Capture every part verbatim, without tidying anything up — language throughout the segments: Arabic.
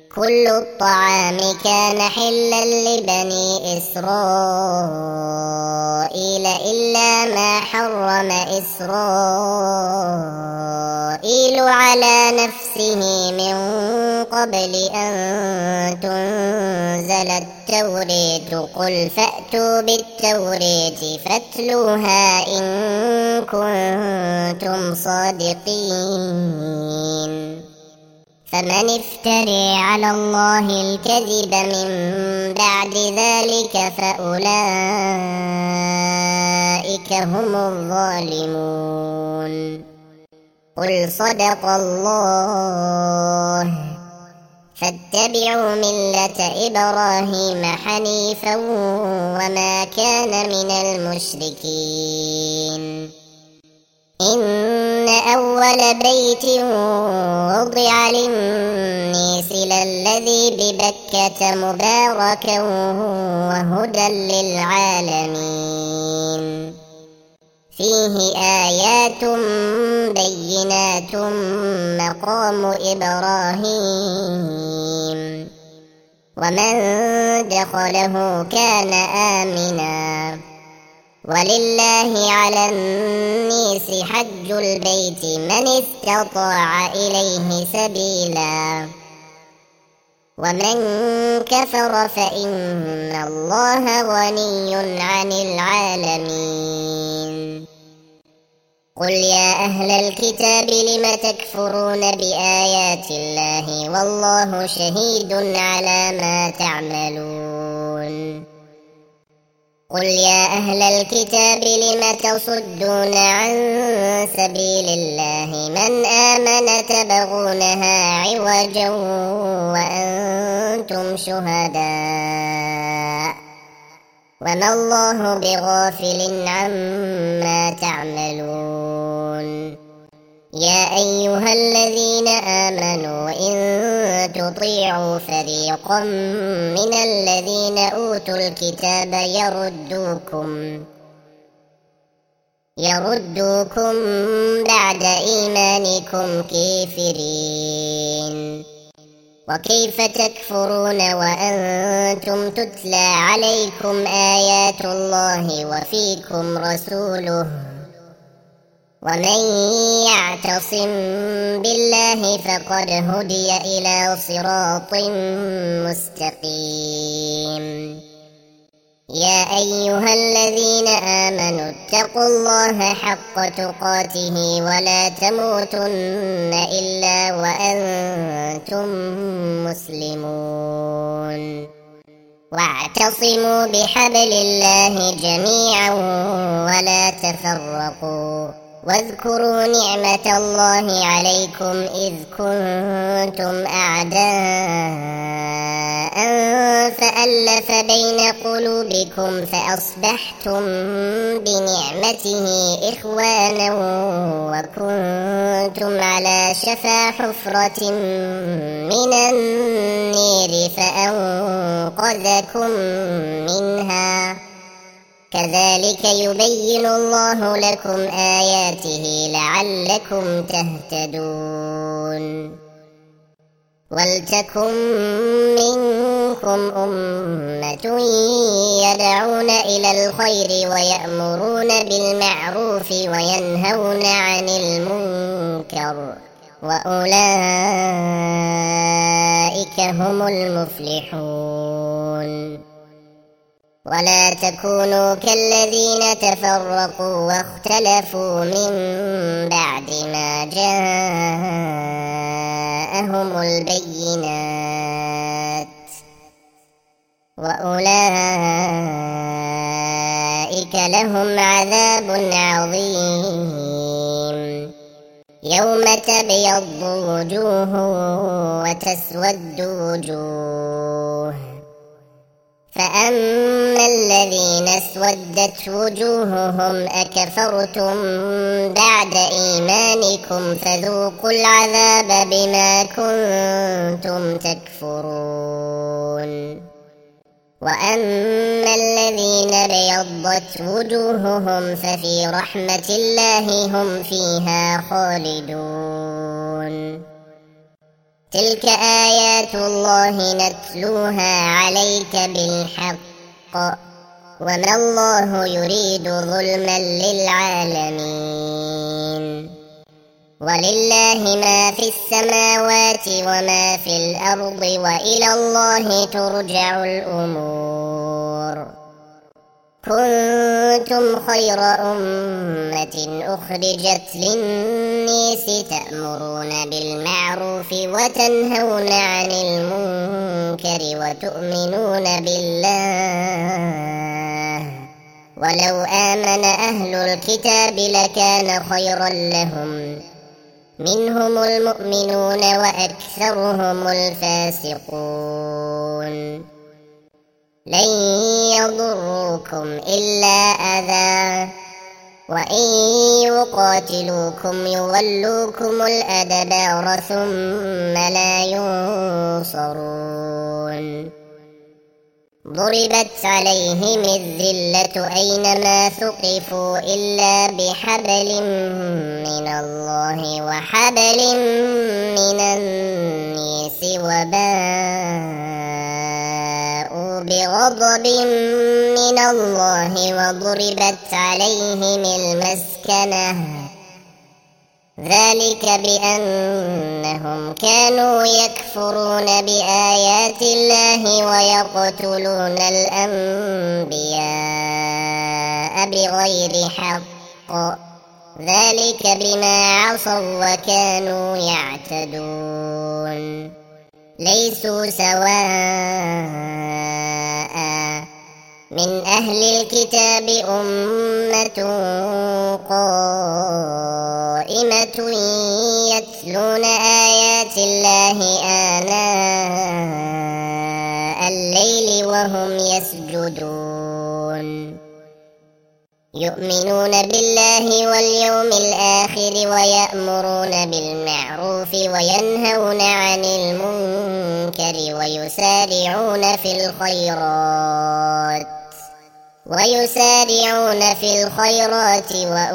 كل الطعام كان حلا لبني إسرائيل إلا ما حرم إسرائيل على نفسه من قبل أن تنزل التوراة. قل فأتوا بالتوراة فاتلوها إن كنتم صادقين. فمن افتري على الله الكذب من بعد ذلك فأولئك هم الظالمون. قل صدق الله فاتبعوا ملة إبراهيم حنيفا وما كان من المشركين. إن أول بيت وضع للناس للذي ببكة مباركا وهدى للعالمين. فيه آيات بينات مقام إبراهيم ومن دخله كان آمنا. ولله على الناس حج البيت من استطاع إليه سبيلا ومن كفر فإن الله غني عن العالمين. قل يا أهل الكتاب لم تكفرون بآيات الله والله شهيد على ما تعملون. قل يا أهل الكتاب لم تصدون عن سبيل الله من آمن تبغونها عوجا وأنتم شهداء وما الله بغافل عما تعملون. يا أيها الذين آمنوا إن تطيعوا فريقا من الذين أوتوا الكتاب يردوكم يردوكم بعد إيمانكم كافرين. وكيف تكفرون وأنتم تتلى عليكم آيات الله وفيكم رسوله ومن يعتصم بالله فقد هدي إلى صراط مستقيم. يا أيها الذين آمنوا اتقوا الله حق تقاته ولا تموتن إلا وأنتم مسلمون. واعتصموا بحبل الله جميعا ولا تفرقوا. واذكروا نعمة الله عليكم إذ كنتم أعداء فألف بين قلوبكم فأصبحتم بنعمته إخوانا وكنتم على شفا حفرة من النار فأنقذكم منها. كذلك يبين الله لكم آياته لعلكم تهتدون. ولتكن منكم أمة يدعون إلى الخير ويأمرون بالمعروف وينهون عن المنكر وأولئك هم المفلحون. ولا تكونوا كالذين تفرقوا واختلفوا من بعد ما جاءهم البينات وأولئك لهم عذاب عظيم. يوم تبيض وجوه وتسود وجوه فأما الذين اسودت وجوههم أكفرتم بعد إيمانكم فذوقوا العذاب بما كنتم تكفرون. وأما الذين ابيضت وجوههم ففي رحمة الله هم فيها خالدون. تلك آيات الله نتلوها عليك بالحق وما الله يريد ظلما للعالمين. ولله ما في السماوات وما في الأرض وإلى الله ترجع الأمور. كنتم خير أمة أخرجت للناس تأمرون بالمعروف وتنهون عن المنكر وتؤمنون بالله. ولو آمن أهل الكتاب لكان خيرا لهم منهم المؤمنون وأكثرهم الفاسقون. لن يضروكم إلا أذى وإن يقاتلوكم يولوكم الأدبار ثم لا ينصرون. ضربت عليهم الذلة أينما ثقفوا إلا بحبل من الله وحبل من الناس وباءوا بغضب من الله وضربت عليهم المسكنة ذلك بأنهم كانوا يكفرون بآيات الله ويقتلون الأنبياء بغير حق ذلك بما عصوا وكانوا يعتدون. ليسوا سواء من أهل الكتاب أمة قائمة يتلون آيات الله آناء الليل وهم يسجدون يؤمنون بالله واليوم الآخر ويأمرون بالمعروف وينهون عن المنكر ويسارعون في الخيرات ويسارعون في الخيرات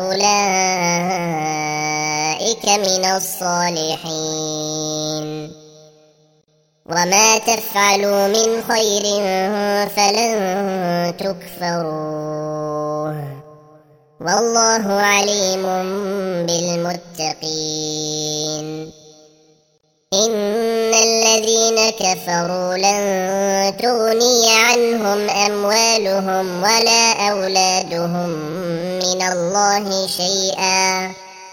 وأولئك من الصالحين. وما تفعلوا من خير فلن تكفروه والله عليم بالمتقين. إن الذين كفروا لن تغني عنهم أموالهم ولا أولادهم من الله شيئا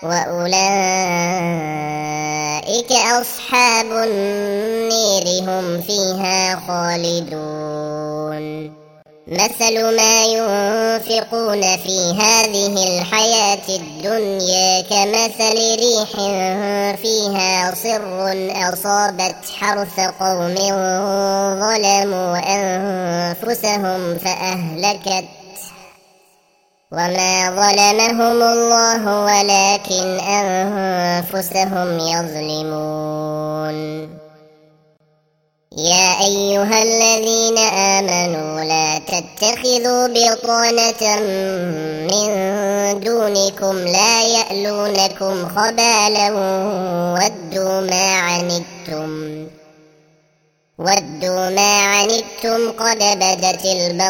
وأولئك أصحاب النير هم فيها خالدون. مثل ما ينفقون في هذه الحياة الدنيا كمثل ريح فيها صر أصابت حرث قوم ظلموا أنفسهم فأهلكت وما ظلمهم الله ولكن أنفسهم يظلمون. يا أيها الذين آمنوا لا تتخذوا بطانة من دونكم لا يألونكم خبالا ودوا ما عنتم ودوا ما عنتم قد بدت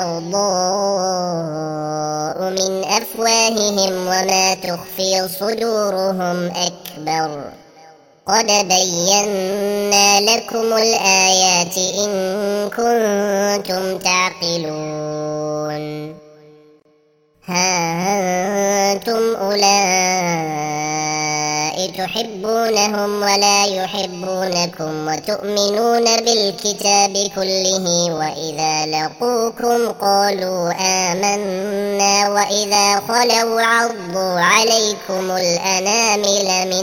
البغضاء من أفواههم وما تخفي صدورهم أكبر قد بينا لكم الآيات إن كنتم تعقلون. ها أنتم أولئك تحبونهم ولا يحبونكم وتؤمنون بالكتاب كله وإذا لقوكم قالوا آمنا وإذا خلوا عضوا عليكم الأنامل من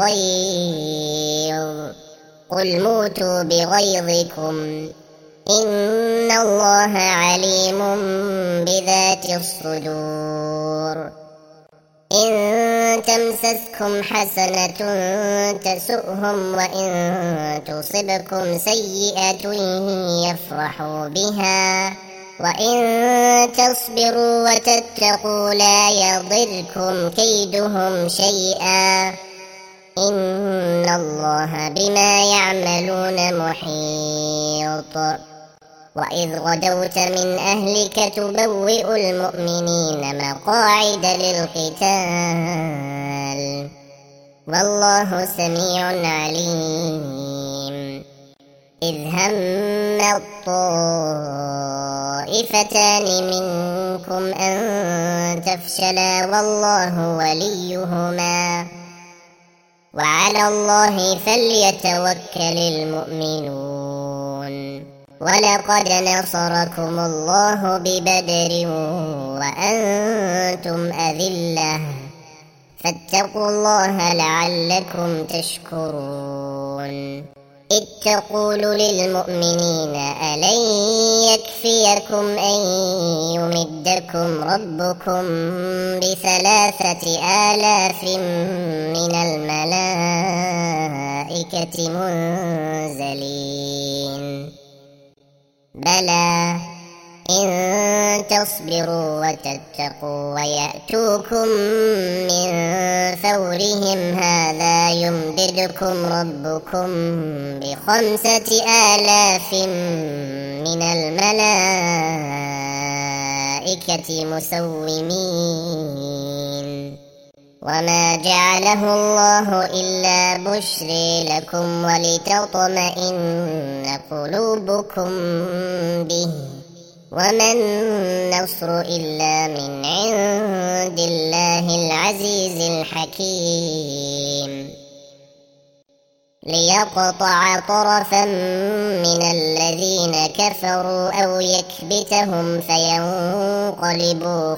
الغيظ قل موتوا بغيظكم إن الله عليم بذات الصدور. إن تمسسكم حسنة تسؤهم وإن تصبكم سيئة يفرحوا بها وإن تصبروا وتتقوا لا يضركم كيدهم شيئا إن الله بما يعملون محيط وإذ غدوت من أهلك تبوئ المؤمنين مقاعد للقتال والله سميع عليم إذ هم الطائفتان منكم أن تفشلا والله وليهما وعلى الله فليتوكل المؤمنون ولقد نصركم الله ببدر وأنتم أذلة فاتقوا الله لعلكم تشكرون إذ تقول للمؤمنين ألن يكفيكم أن يمدكم ربكم بثلاثة آلاف من الملائكة منزلين بلى إن تصبروا وتتقوا ويأتوكم من فورهم هذا يمددكم ربكم بخمسة آلاف من الملائكة مسومين وما جعله الله إلا بشرى لكم ولتطمئن قلوبكم به وما النصر إلا من عند الله العزيز الحكيم ليقطع طرفا من الذين كفروا أو يكبتهم فينقلبوا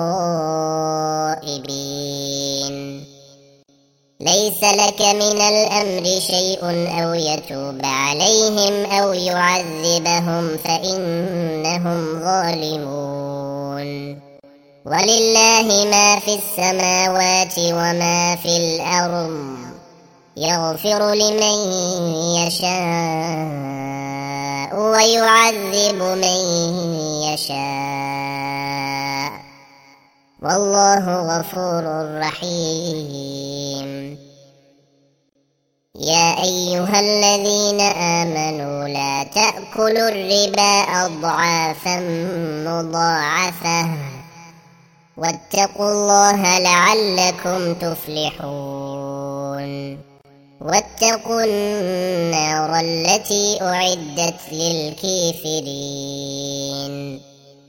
خائبين ليس لك من الأمر شيء أو يتوب عليهم أو يعذبهم فإنهم ظالمون ولله ما في السماوات وما في الأرض يغفر لمن يشاء ويعذب من يشاء والله غفور رحيم يا أيها الذين آمنوا لا تأكلوا الربا أضعافا مضاعفة واتقوا الله لعلكم تفلحون واتقوا النار التي أعدت للكافرين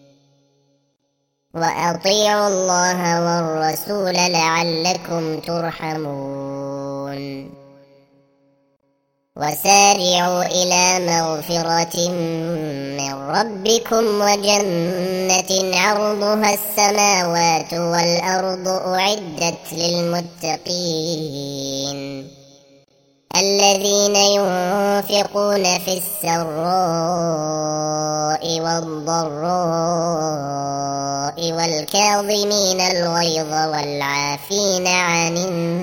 وأطيعوا الله والرسول لعلكم ترحمون وسارعوا إلى مغفرة من ربكم وجنة عرضها السماوات والأرض أعدت للمتقين الذين ينفقون في السراء والضراء والكاظمين الغيظ والعافين عن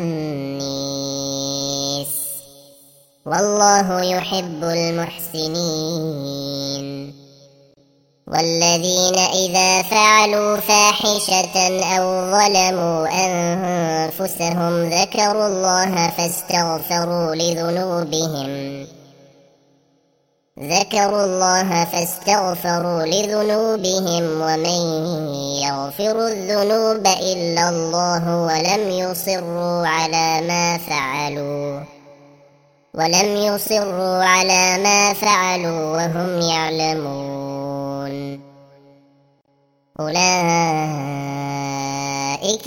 الناس والله يحب المحسنين والذين إذا فعلوا فاحشة أو ظلموا أنفسهم ذكروا الله فاستغفروا لذنوبهم ذكروا الله فاستغفروا لذنوبهم ومن يغفر الذنوب إلا الله ولم يصروا على ما فعلوا ولم يصروا على ما فعلوا وهم يعلمون أولئك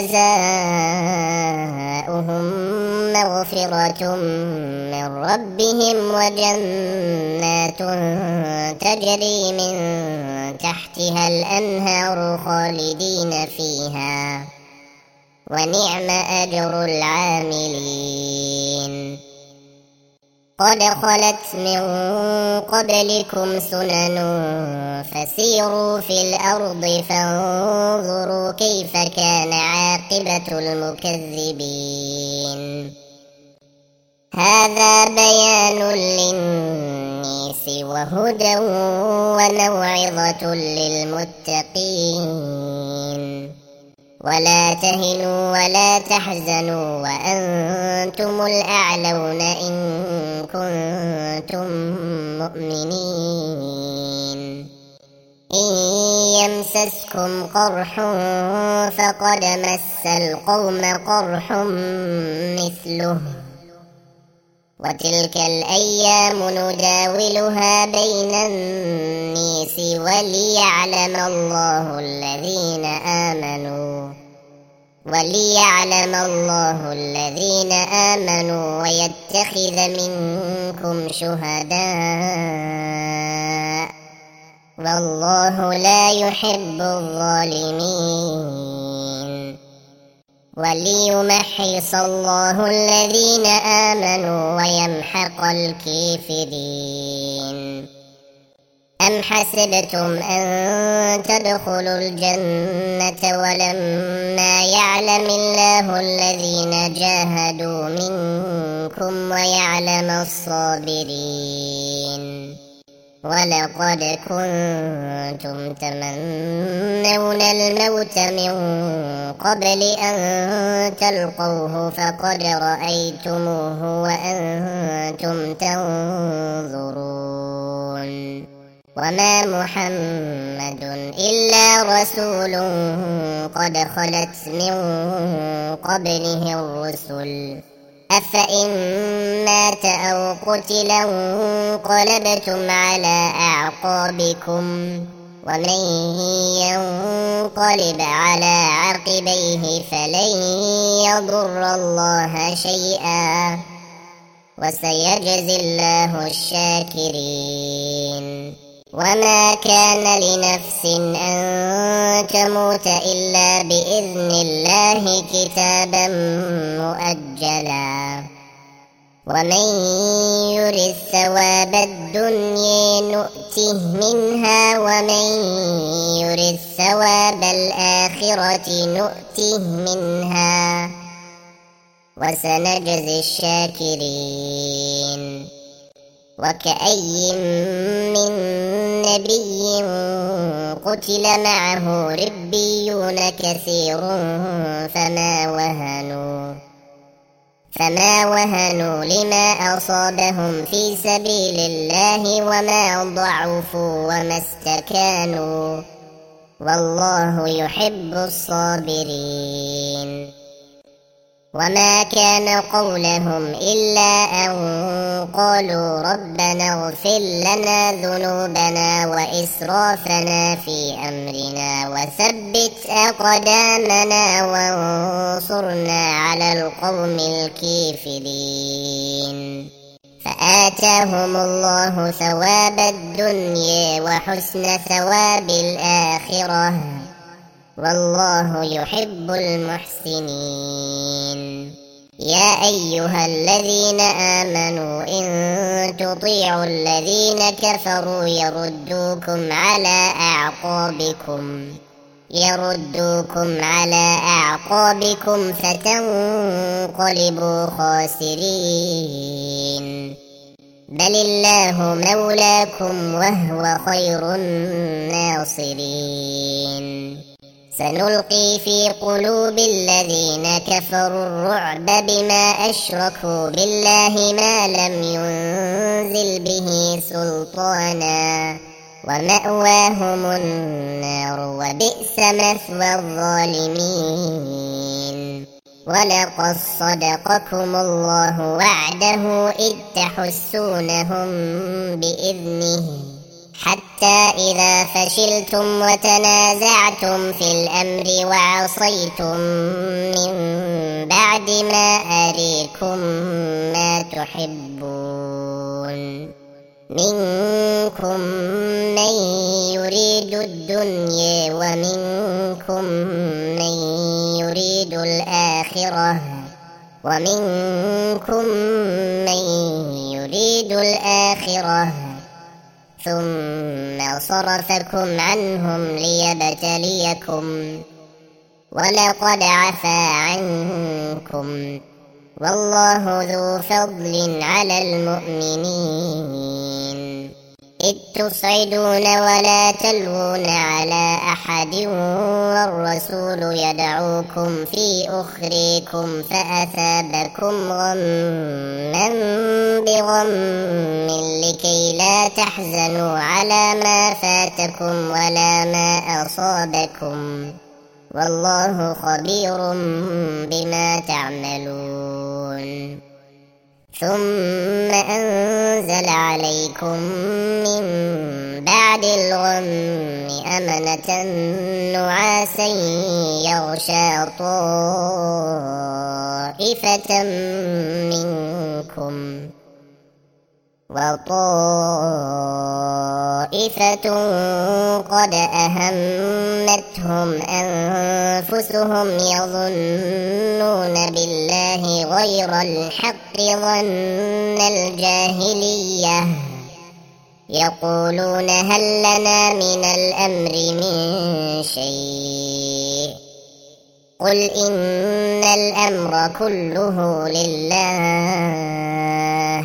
جزاؤهم مغفرة من ربهم وجنات تجري من تحتها الأنهار خالدين فيها ونعم أجر العاملين قد خلت من قبلكم سنن فسيروا في الأرض فانظروا كيف كان عاقبة المكذبين هذا بيان للناس وهدى وموعظة للمتقين ولا تهنوا ولا تحزنوا وأنتم الأعلون إن كنتم مؤمنين إن يمسسكم قرح فقد مس القوم قرح مثله وتلك الأيام نداولها بين الناس وليعلم الله الذين آمنوا وليعلم الله الذين آمنوا ويتخذ منكم شهداء والله لا يحب الظالمين وليمحص الله الذين آمنوا ويمحق الكافرين أم حسبتم أن تدخلوا الجنة ولما يعلم الله الذين جاهدوا منكم ويعلم الصابرين ولقد كنتم تمنون الموت من قبل أن تلقوه فقد رأيتموه وأنتم تنظرون وما محمد إلا رسول قد خلت من قبله الرسل أفإن مات أو قتل انقلبتم على أعقابكم ومن ينقلب على عقبيه فلن يضر الله شيئا وسيجزي الله الشاكرين وما كان لنفس أن تموت إلا بإذن الله كتابا مؤجلا ومن يرد ثواب الدنيا نؤته منها ومن يرد ثواب الآخرة نؤته منها وسنجزي الشاكرين وكأي من نبي قتل معه ربيون كثير فما وهنوا فما وهنوا لما أصابهم في سبيل الله وما ضعفوا وما استكانوا والله يحب الصابرين وما كان قولهم إلا أن قالوا ربنا اغفر لنا ذنوبنا وإسرافنا في أمرنا وثبت أقدامنا وانصرنا على القوم الكافرين فآتاهم الله ثواب الدنيا وحسن ثواب الآخرة والله يحب المحسنين يا أيها الذين آمنوا إن تطيعوا الذين كفروا يردوكم على أعقابكم يردوكم على أعقابكم فتنقلبوا خاسرين بل الله مولاكم وهو خير الناصرين سنلقي في قلوب الذين كفروا الرعب بما أشركوا بالله ما لم ينزل به سلطانا ومأواهم النار وبئس مثوى الظالمين ولقد صدقكم الله وعده إذ تحسونهم بإذنه حتى إذا فشلتم وتنازعتم في الأمر وعصيتم من بعد ما أريكم ما تحبون منكم من يريد الدنيا ومنكم من يريد الآخرة ومنكم من يريد الآخرة ثم صرفكم عنهم ليبتليكم ولقد عفا عنكم والله ذو فضل على المؤمنين إذ تصعدون ولا تلوون على أحد والرسول يدعوكم في أخريكم فأثابكم غما بغم لكي لا تحزنوا على ما فاتكم ولا ما أصابكم والله خبير بما تعملون. ثم أنزل عليكم من بعد الغم أمنة نعاسا يغشى طائفة منكم وطائفة قد أهمتهم أنفسهم يظنون بالله غير الحق ظن الجاهلية يقولون هل لنا من الأمر من شيء قل إن الأمر كله لله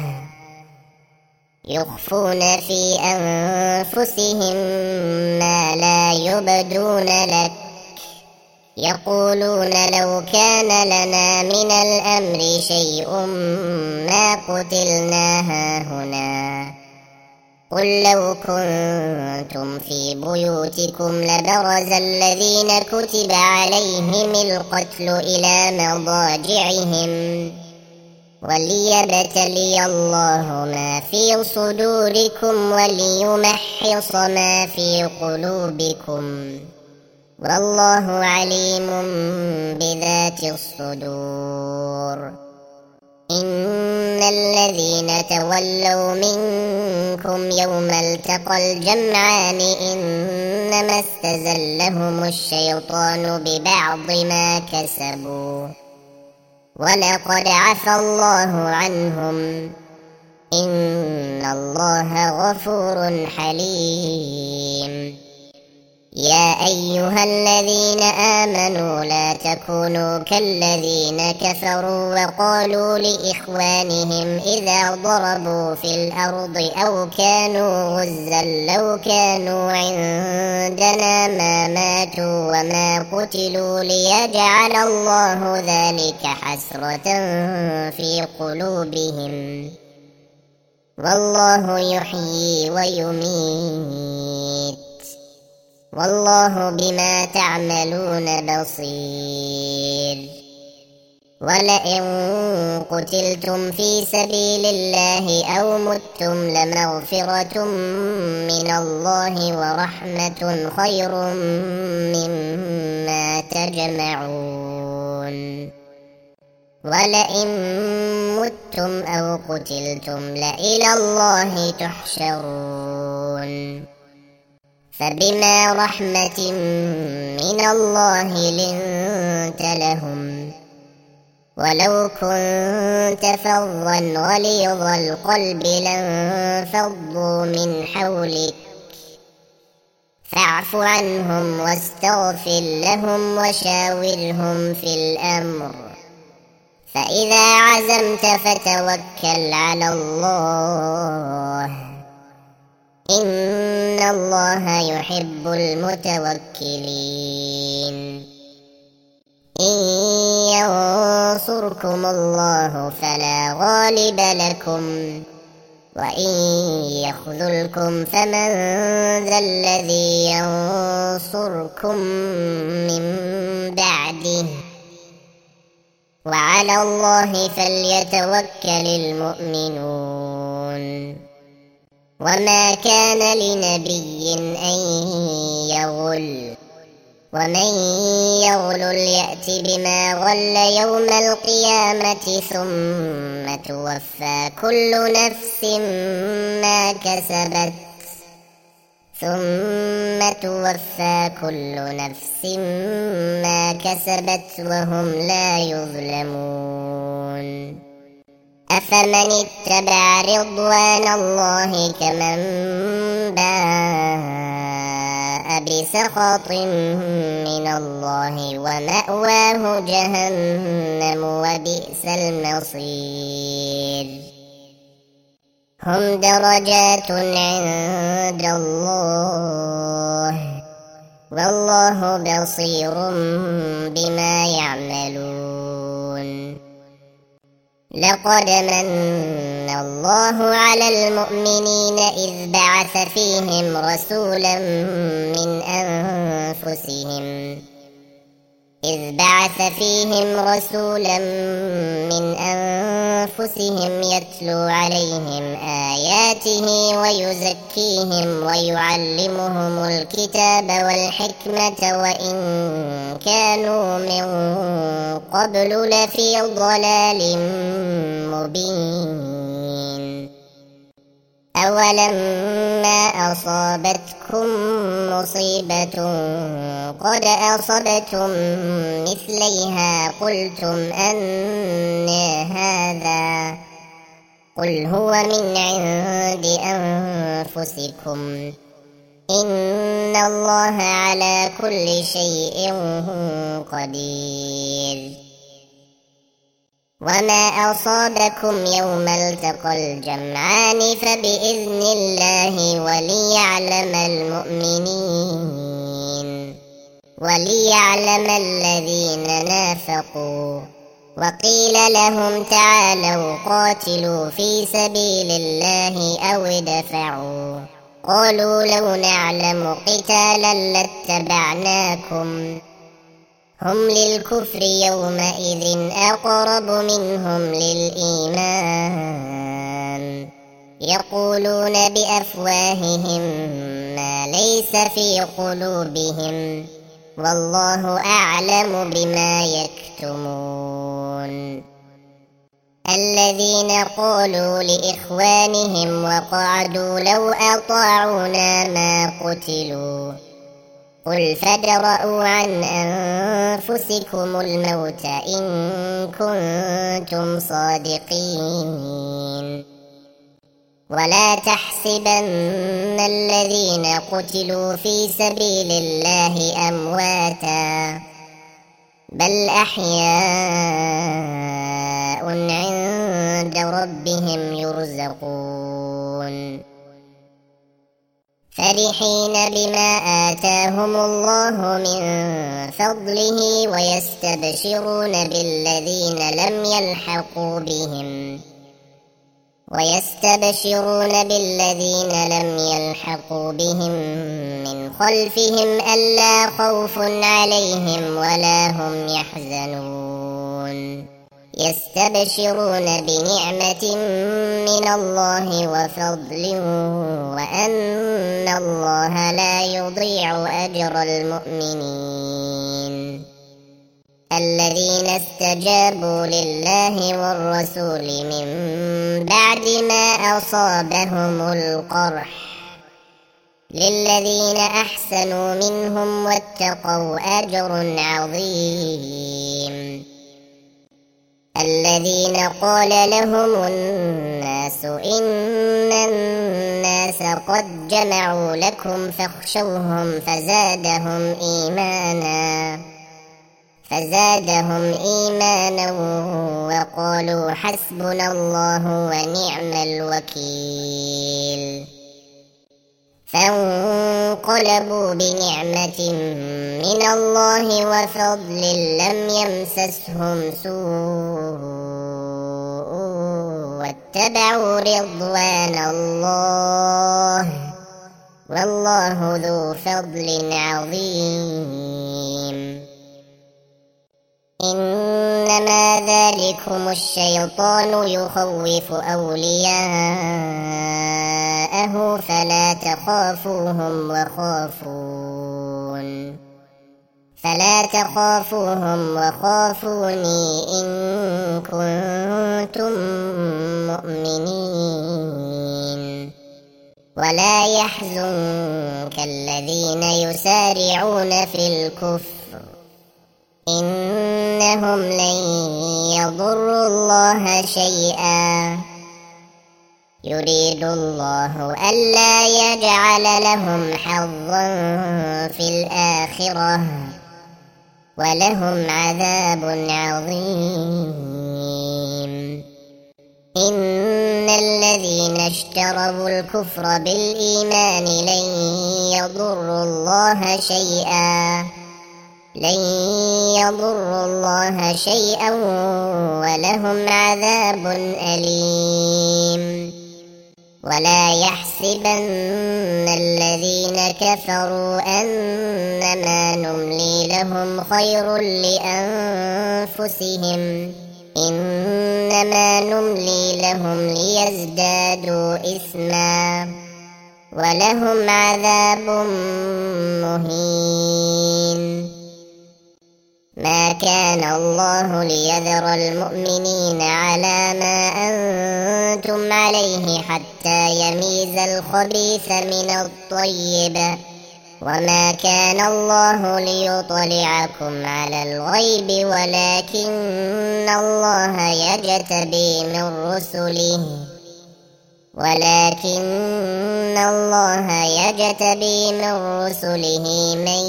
يخفون في أنفسهم ما لا يبدون لك يقولون لو كان لنا من الأمر شيء ما قتلنا هاهنا قل لو كنتم في بيوتكم لبرز الذين كتب عليهم القتل إلى مضاجعهم وليبتلي الله ما في صدوركم وليمحص ما في قلوبكم والله عليم بذات الصدور. إن الذين تولوا منكم يوم التقى الجمعان إنما استزلهم الشيطان ببعض ما كسبوا ولقد عفى الله عنهم إن الله غفور حليم. يا أيها الذين آمنوا لا تكونوا كالذين كفروا وقالوا لإخوانهم إذا ضربوا في الأرض أو كانوا غزا لو كانوا عندنا ما ماتوا وما قتلوا ليجعل الله ذلك حسرة في قلوبهم والله يحيي ويميت والله بما تعملون بصير. ولئن قتلتم في سبيل الله أو متم لمغفرة من الله ورحمة خير مما تجمعون. ولئن متم أو قتلتم لإلى الله تحشرون. فبما رحمة من الله لنت لهم ولو كنت فظا غليظ القلب لانفضوا من حولك فاعف عنهم واستغفر لهم وشاورهم في الأمر فإذا عزمت فتوكل على الله إن الله يحب المتوكلين. إن ينصركم الله فلا غالب لكم وإن يخذلكم فمن ذا الذي ينصركم من بعده وعلى الله فليتوكل المؤمنون. وما كان لنبي أن يغل ومن يغلل يأت بما غل يوم القيامة ثم توفى كل نفس ما كسبت ثم توفى كل نفس ما كسبت وهم لا يظلمون. أفمن اتبع رضوان الله كمن باء بسخط من الله ومأواه جهنم وبئس المصير. هم درجات عند الله والله بصير بما يعملون. لقد من الله على المؤمنين إذ بعث فيهم رسولا من أنفسهم إذ بعث فيهم رسولا من أنفسهم يتلو عليهم آياته ويزكيهم ويعلمهم الكتاب والحكمة وإن كانوا من قبل لفي ضلال مبين. أولما أصابتكم مصيبة قد أصبتم مثليها قلتم أنى هذا قل هو من عند أنفسكم إن الله على كل شيء قدير. وما أصابكم يوم التقى الجمعان فبإذن الله وليعلم المؤمنين وليعلم الذين نافقوا. وقيل لهم تعالوا قاتلوا في سبيل الله أو ادفعوا قالوا لو نعلم قتالا لاتبعناكم هم للكفر يومئذ أقرب منهم للإيمان يقولون بأفواههم ما ليس في قلوبهم والله أعلم بما يكتمون. الذين قالوا لإخوانهم وقعدوا لو أطاعونا ما قتلوا قل فادرءوا عن أنفسكم الموت إن كنتم صادقين. ولا تحسبن الذين قتلوا في سبيل الله أمواتا بل أحياء عند ربهم يرزقون فرحين بما آتاهم الله من فضله ويستبشرون بالذين لم يلحقوا بهم ويستبشرون بالذين لم يلحقوا بهم من خلفهم ألا خوف عليهم ولا هم يحزنون يستبشرون بنعمة من الله وفضل وأن الله لا يضيع أجر المؤمنين. الذين استجابوا لله والرسول من بعد ما أصابهم القرح للذين أحسنوا منهم واتقوا أجر عظيم. الذين قال لهم الناس إن الناس قد جمعوا لكم فاخشوهم فزادهم إيمانا فزادهم إيمانا وقالوا حسبنا الله ونعم الوكيل. فانقلبوا بنعمة من الله وفضل لم يمسسهم سوء واتبعوا رضوان الله والله ذو فضل عظيم. إنما ذلكم الشيطان يخوف أولياءه فلا تخافوهم وخافون فلا تخافوهم وخافوني إن كنتم مؤمنين. ولا يحزنك الذين يسارعون في الكفر إنهم لن يضروا الله شيئا يريد الله ألا يجعل لهم حظا في الآخرة ولهم عذاب عظيم. إن الذين اشتروا الكفر بالإيمان لن يضروا الله شيئا لن يضروا الله شيئا ولهم عذاب أليم. ولا يحسبن الذين كفروا أنما نملي لهم خير لأنفسهم إنما نملي لهم ليزدادوا إثما ولهم عذاب مهين. ما كان الله ليذر المؤمنين على ما أنتم عليه حتى يميز الخبيث من الطيب وما كان الله ليطلعكم على الغيب ولكن الله يجتبي من رسله ولكن الله يجتبي من رسله من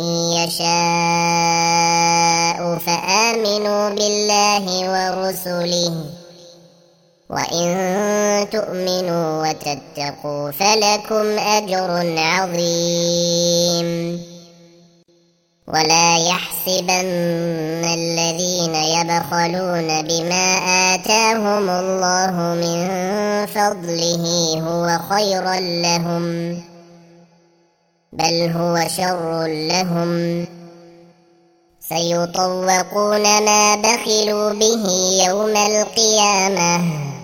يشاء فآمنوا بالله ورسله وإن تؤمنوا وتتقوا فلكم أجر عظيم. ولا يحسبن الذين يبخلون بما آتاهم الله من فضله هو خيرا لهم بل هو شر لهم سيطوقون ما بخلوا به يوم القيامة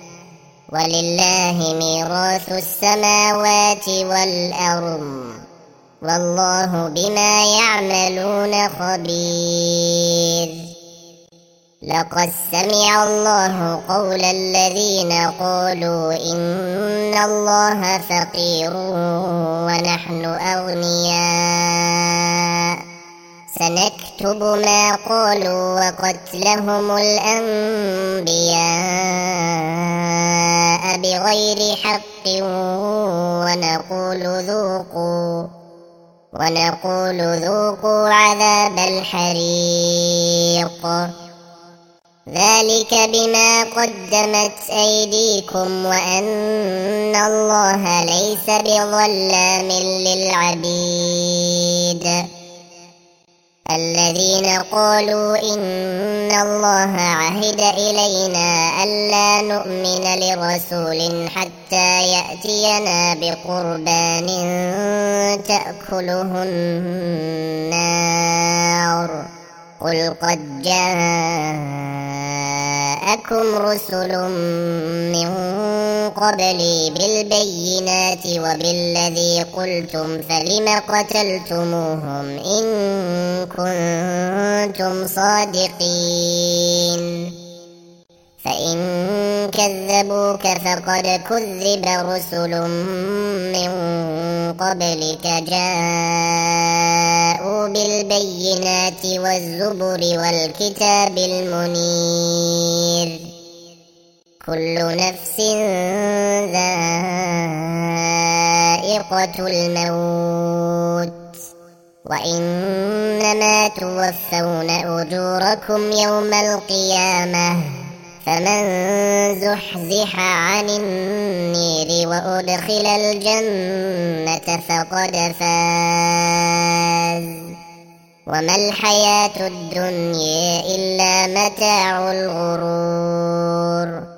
ولله ميراث السماوات والأرض والله بما يعملون خبير. لقد سمع الله قول الذين قالوا إن الله فقير ونحن أغنياء سنكتب ما قالوا وقتلهم الأنبياء بغير حق ونقول ذوقوا ونقول ذوقوا عذاب الحريق ذلك بما قدمت أيديكم وأن الله ليس بظلام للعبيد. الذين قالوا إن الله عهد إلينا ألا نؤمن لرسول حتى يأتينا بقربان تأكله النار قل قد جاءكم رسل من قبلي بالبينات وبالذي قلتم فلم قتلتموهم إن كنتم صادقين فإن كذبوك فقد كذب رسل من قبلك جاءوا بالبينات والزبر والكتاب المنير كل نفس ذائقة الموت وإنما توفون أجوركم يوم القيامة فمن زحزح عن النير وأدخل الجنة فقد فاز وما الحياة الدنيا إلا متاع الغرور.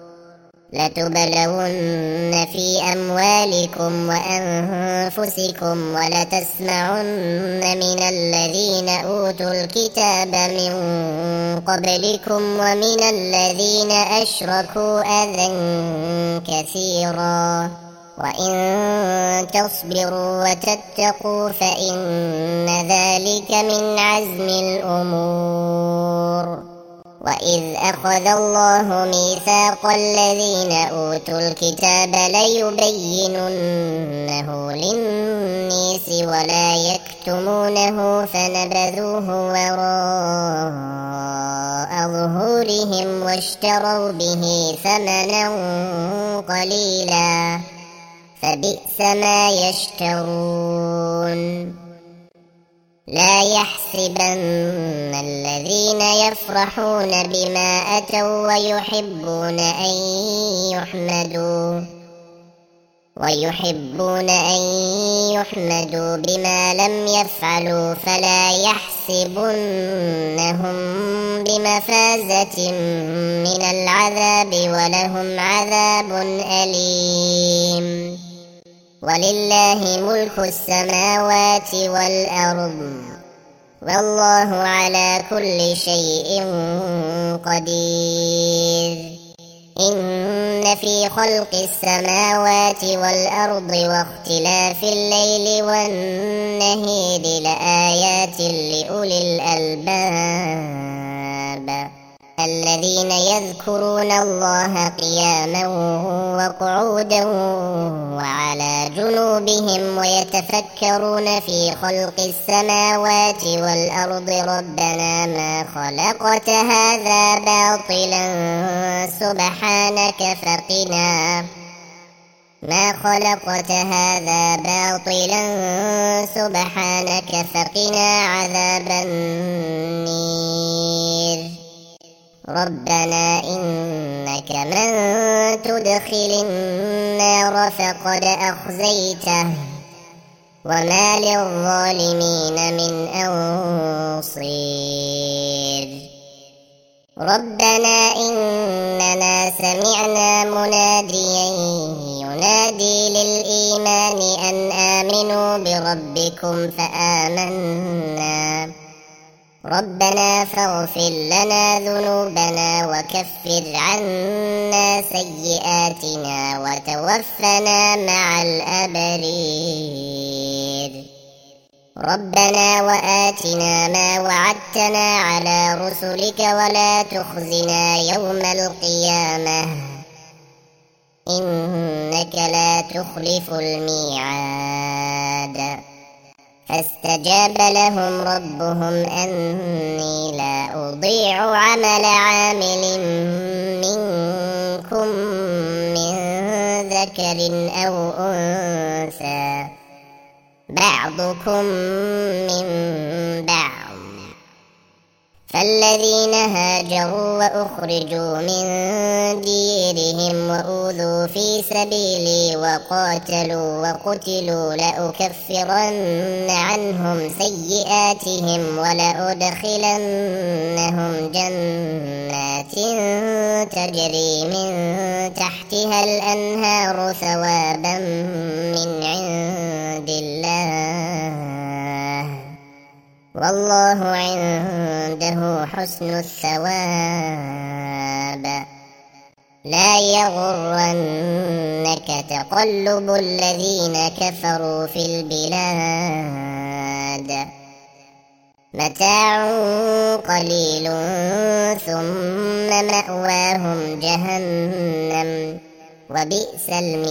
لتبلون في أموالكم وأنفسكم ولتسمعن من الذين أوتوا الكتاب من قبلكم ومن الذين أشركوا أذى كثيرا وإن تصبروا وتتقوا فإن ذلك من عزم الأمور. وإذ أخذ الله ميثاق الذين أوتوا الكتاب ليبيننه للناس ولا يكتمونه فنبذوه وراء ظهورهم واشتروا به ثمنا قليلا فبئس ما يشترون. لا يحسبن الذين يفرحون بما أتوا ويحبون أن يحمدوا ويحبون أن يحمدوا بما لم يفعلوا فلا يحسبنهم بمفازة من العذاب ولهم عذاب أليم. ولله ملك السماوات والأرض والله على كل شيء قدير. إن في خلق السماوات والأرض واختلاف الليل والنهار لآيات لأولي الألباب الذين يذكرون الله قياما وقعودا وعلى جنوبهم ويتفكرون في خلق السماوات والأرض ربنا ما خلقت هذا باطلا سبحانك فقنا ما خلقت هذا باطلا سبحانك فقنا عذاب النير. ربنا إنك من تدخل النار فقد أخزيته وما للظالمين من أنصير. ربنا إننا سمعنا مناديا ينادي للإيمان أن آمنوا بربكم فآمنا ربنا فاغفر لنا ذنوبنا وكفر عنا سيئاتنا وتوفنا مع الأبرير. ربنا وآتنا ما وعدتنا على رسلك ولا تخزنا يوم القيامة إنك لا تخلف الميعاد. فاستجاب لهم ربهم أني لا أضيع عمل عامل منكم من ذكر أو أنثى بعضكم من بعض. فالذين هاجروا وأخرجوا من ديرهم وأوذوا في سبيلي وقاتلوا وقتلوا لأكفرن عنهم سيئاتهم ولأدخلنهم جنات تجري من تحتها الأنهار ثوابا من عند الله والله عنده حسن الثواب. لا يغرنك تقلب الذين كفروا في البلاد متاع قليل ثم مأواهم جهنم وبئس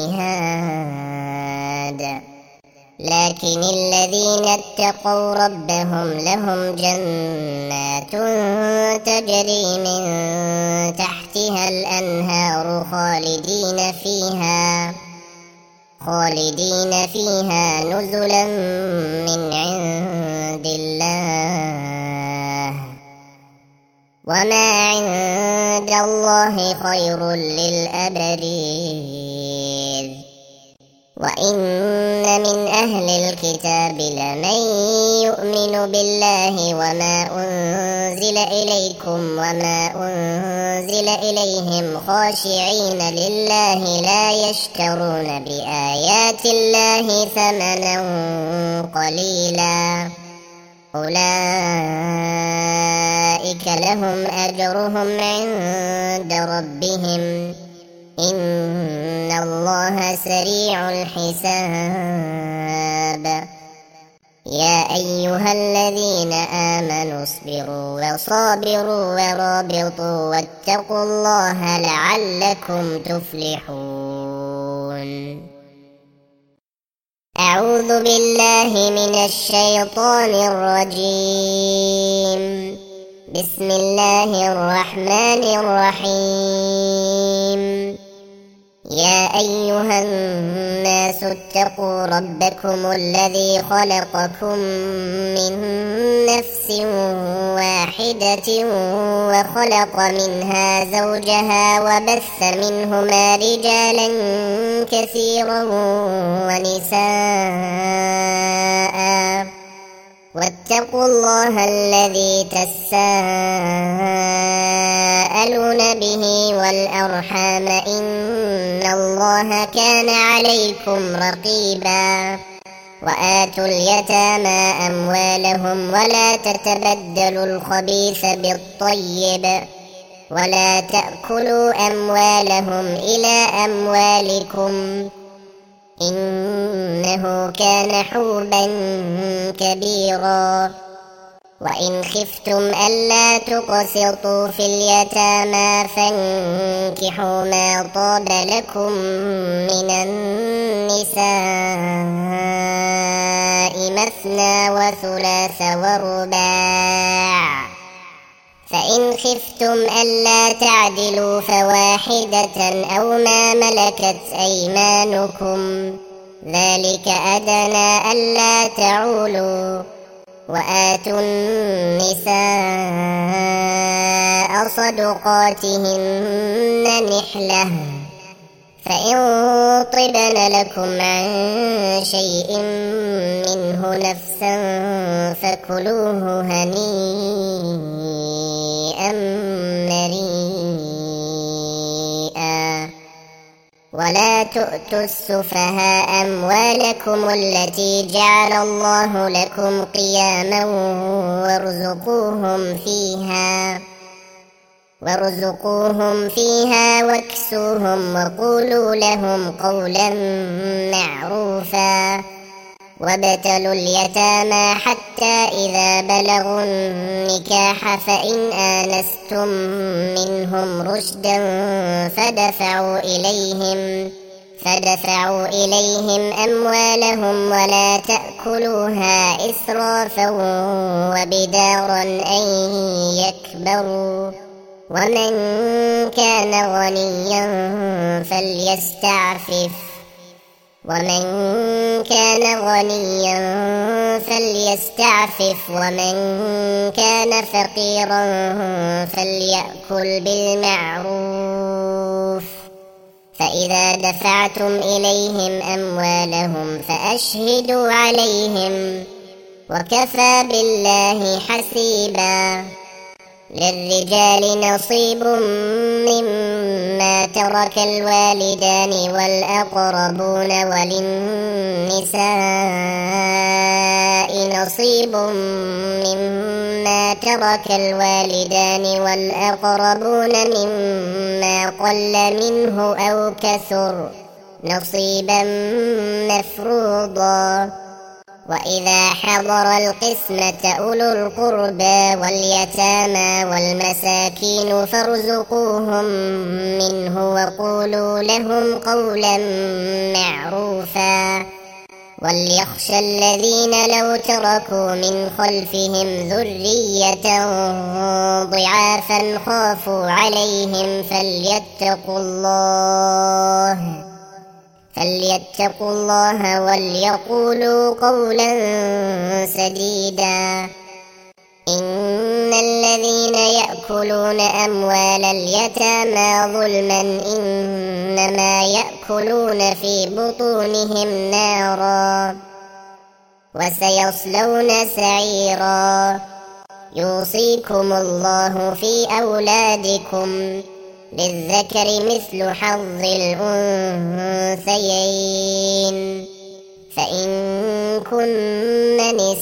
المهاد. لكن الذين اتقوا ربهم لهم جنات تجري من تحتها الأنهار خالدين فيها خالدين فيها نزلا من عند الله وما عند الله خير للأبرير. وإن من أهل الكتاب لمن يؤمن بالله وما أنزل إليكم وما أنزل إليهم خاشعين لله لا يشترون بآيات الله ثمنا قليلا أولئك لهم أجرهم عند ربهم إن الله سريع الحساب. يا أيها الذين آمنوا اصبروا وصابروا ورابطوا واتقوا الله لعلكم تفلحون. أعوذ بالله من الشيطان الرجيم. بسم الله الرحمن الرحيم. يا أيها الناس اتقوا ربكم الذي خلقكم من نفس واحدة وخلق منها زوجها وبث منهما رجالا كثيرا ونساء واتقوا الله الذي تساءلون به والأرحام إن الله كان عليكم رقيبا وآتوا اليتامى أموالهم ولا تتبدلوا الخبيث بالطيب ولا تأكلوا أموالهم إلى أموالكم إنه كان حوبا كبيرا وإن خفتم ألا تقسطوا في اليتامى فانكحوا ما طاب لكم من النساء مثنى وثلاث ورباع فإن خفتم ألا تعدلوا فواحدة أو ما ملكت أيمانكم ذلك أدنى ألا تعولوا وآتوا النساء صدقاتهن نحلة فإن طبن لكم عن شيء منه نفسا فكلوه هنيئا مريئا ولا تؤتوا السفهاء أموالكم التي جعل الله لكم قياما وارزقوهم فيها وارزقوهم فيها واكسوهم وقولوا لهم قولا معروفا وابتلوا اليتامى حتى إذا بلغوا النكاح فإن آنستم منهم رشدا فدفعوا إليهم فدفعوا إليهم أموالهم ولا تأكلوها إسرافا وبدارا أن يكبروا ومن كان غنيا فليستعفف ومن كان غنيا فليستعفف ومن كان فقيرا فليأكل بالمعروف فإذا دفعتم إليهم أموالهم فأشهدوا عليهم وكفى بالله حسيبا للرجال نصيب مما ترك الوالدان والأقربون وللنساء نصيب مما ترك الوالدان والأقربون مما قل منه أو كثر نصيبا مفروضا وإذا حضر القسمة أولو القربى واليتامى والمساكين فارزقوهم منه وقولوا لهم قولا معروفا وليخشى الذين لو تركوا من خلفهم ذرية ضعافا خافوا عليهم فليتقوا الله فليتقوا الله وليقولوا قولا سديدا إن الذين يأكلون أموال اليتامى ظلما إنما يأكلون في بطونهم نارا وسيصلون سعيرا يوصيكم الله في أولادكم للذكر مثل حظ الأنثيين فإن كن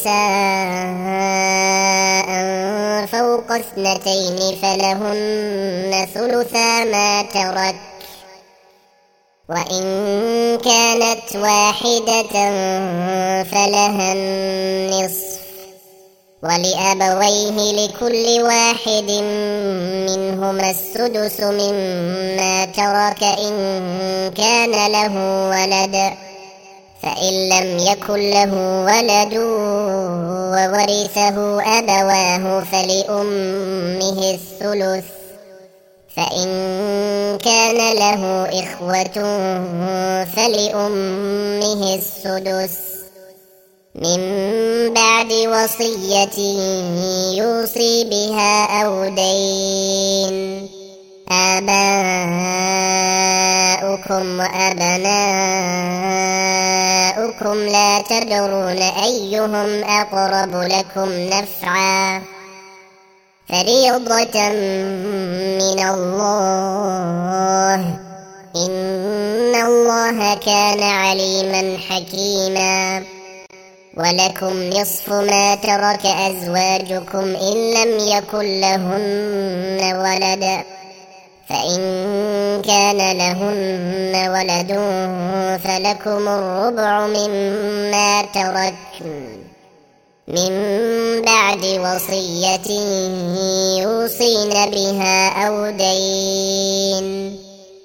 نساء فوق اثنتين فلهن ثلثا ما ترك وإن كانت واحدة فلها النصف ولأبويه لكل واحد منهما السدس مما ترك إن كان له ولد فإن لم يكن له ولد وورثه أبواه فلأمه الثلث فإن كان له إخوة فلأمه السدس من بعد وصية يوصي بها أو دين. آباؤكم وأبناؤكم لا تدرون أيهم أقرب لكم نفعا فريضة من الله إن الله كان عليما حكيما. ولكم نصف ما ترك أزواجكم إن لم يكن لهن ولد فإن كان لهن ولد فلكم الربع مما تركن من بعد وصية يوصين بها أو دين.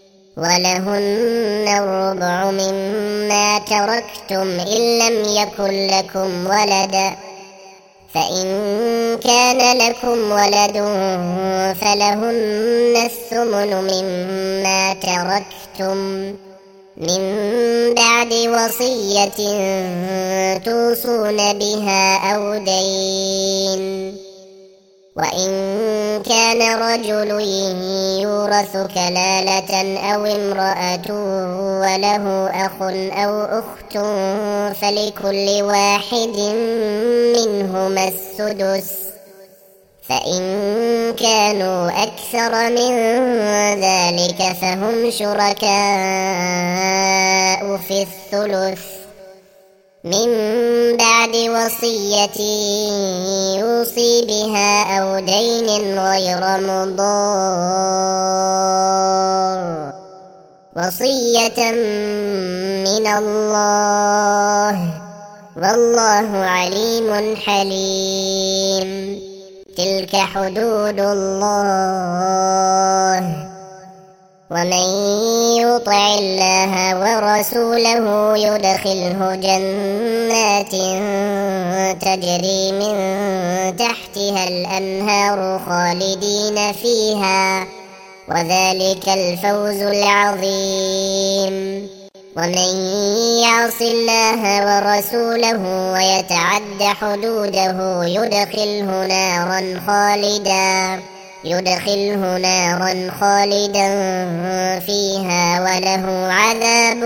ولهن الربع مما تركتم إن لم يكن لكم ولد فإن كان لكم ولد فلهن الثمن مما تركتم من بعد وصية توصون بها أو دين. وإن كان رجل يورث كلالة أو امرأة وله أخ أو أخت فلكل واحد منهما السدس فإن كانوا أكثر من ذلك فهم شركاء في الثلث من بعد وصية يوصي بها أو دين غير مضار وصية من الله والله عليم حليم. تلك حدود الله ومن يطع الله ورسوله يدخله جنات تجري من تحتها الأنهار خالدين فيها وذلك الفوز العظيم. ومن يعص الله ورسوله ويتعد حدوده يدخله نارا خالدا يدخله نارا خالدا فيها وله عذاب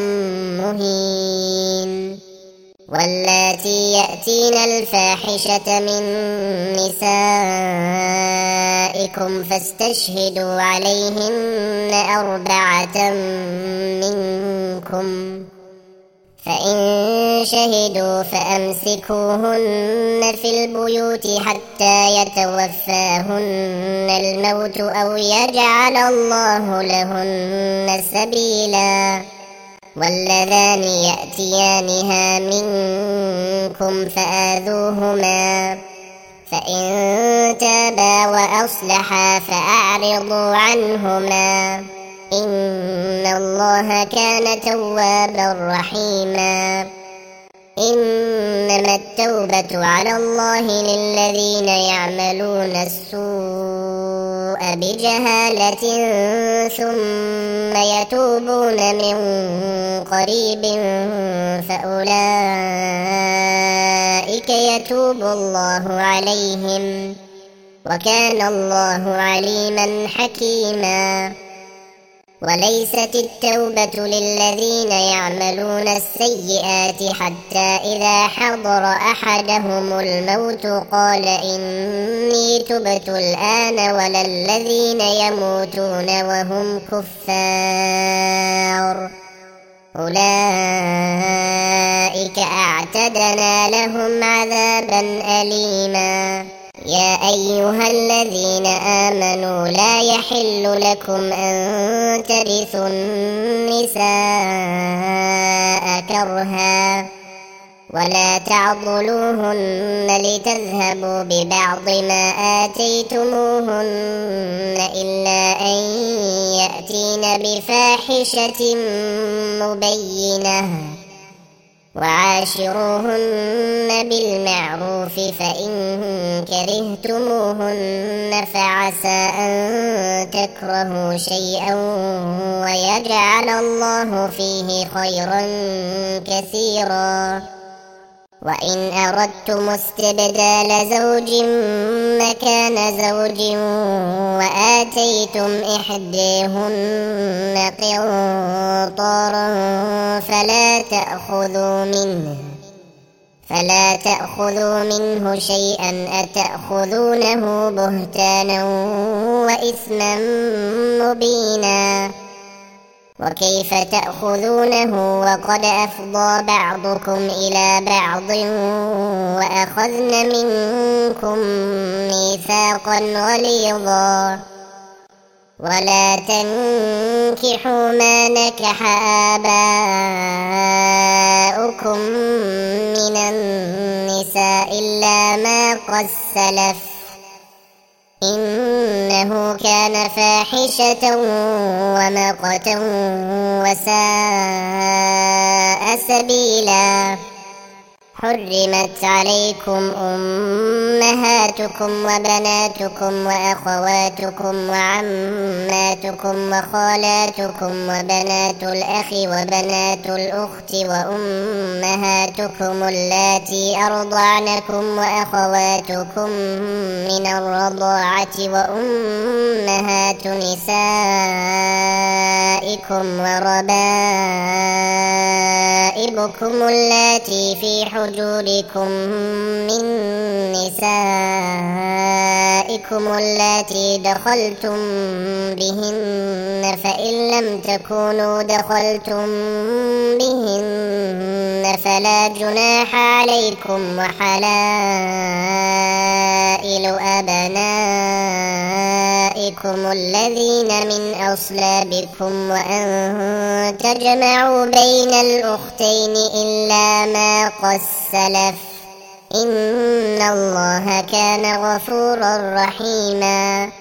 مهين. واللاتي يأتين الفاحشة من نسائكم فاستشهدوا عليهن أربعة منكم فإن شهدوا فأمسكوهن في البيوت حتى يتوفاهن الموت أو يجعل الله لهن سبيلا. واللذان يأتيانها منكم فآذوهما فإن تابا وأصلحا فأعرضوا عنهما إن الله كان توابا رحيما. إنما التوبة على الله للذين يعملون السوء بجهالة ثم يتوبون من قريب فأولئك يتوب الله عليهم وكان الله عليما حكيما. وليست التوبة للذين يعملون السيئات حتى إذا حضر أحدهم الموت قال إني تبت الآن ولا الذين يموتون وهم كفار أولئك أعتدنا لهم عذابا أليما. يا أيها الذين آمنوا لا يحل لكم أن ترثوا النساء كرها ولا تعضلوهن لتذهبوا ببعض ما آتيتموهن إلا أن يأتين بفاحشة مبينة وعاشروهن بالمعروف فإن كرهتموهن فعسى أن تكرهوا شيئا ويجعل الله فيه خيرا كثيرا وإن أردتم استبدال زوج مكان زوج وآتيتم إحداهن قنطارا فلا تأخذوا منه فلا تأخذوا منه شيئا أتأخذونه بهتانا وإثما مبينا وكيف تأخذونه وقد أفضى بعضكم إلى بعض وأخذن منكم ميثاقا غليظا ولا تنكحوا ما نكح آباؤكم من النساء إلا ما قد سلف إنه كان فاحشة ومقتا وساء سبيلا حرمت عليكم أمهاتكم وبناتكم وأخواتكم وعماتكم وخالاتكم وبنات الأخ وبنات الأخت وأمهاتكم اللاتي أرضعنكم وأخواتكم من الرضاعة وأمهات نسائكم وربائبكم اللاتي في حجوركم من نسائكم اللاتي دخلتم بهن فإن لم تكونوا دخلتم بهن فلا جناح عليكم وحلائل أبنائكم الذين من أصلابكم وأن تجمعوا بين الأختين إلا ما قد سلف إن الله كان غفورا رحيما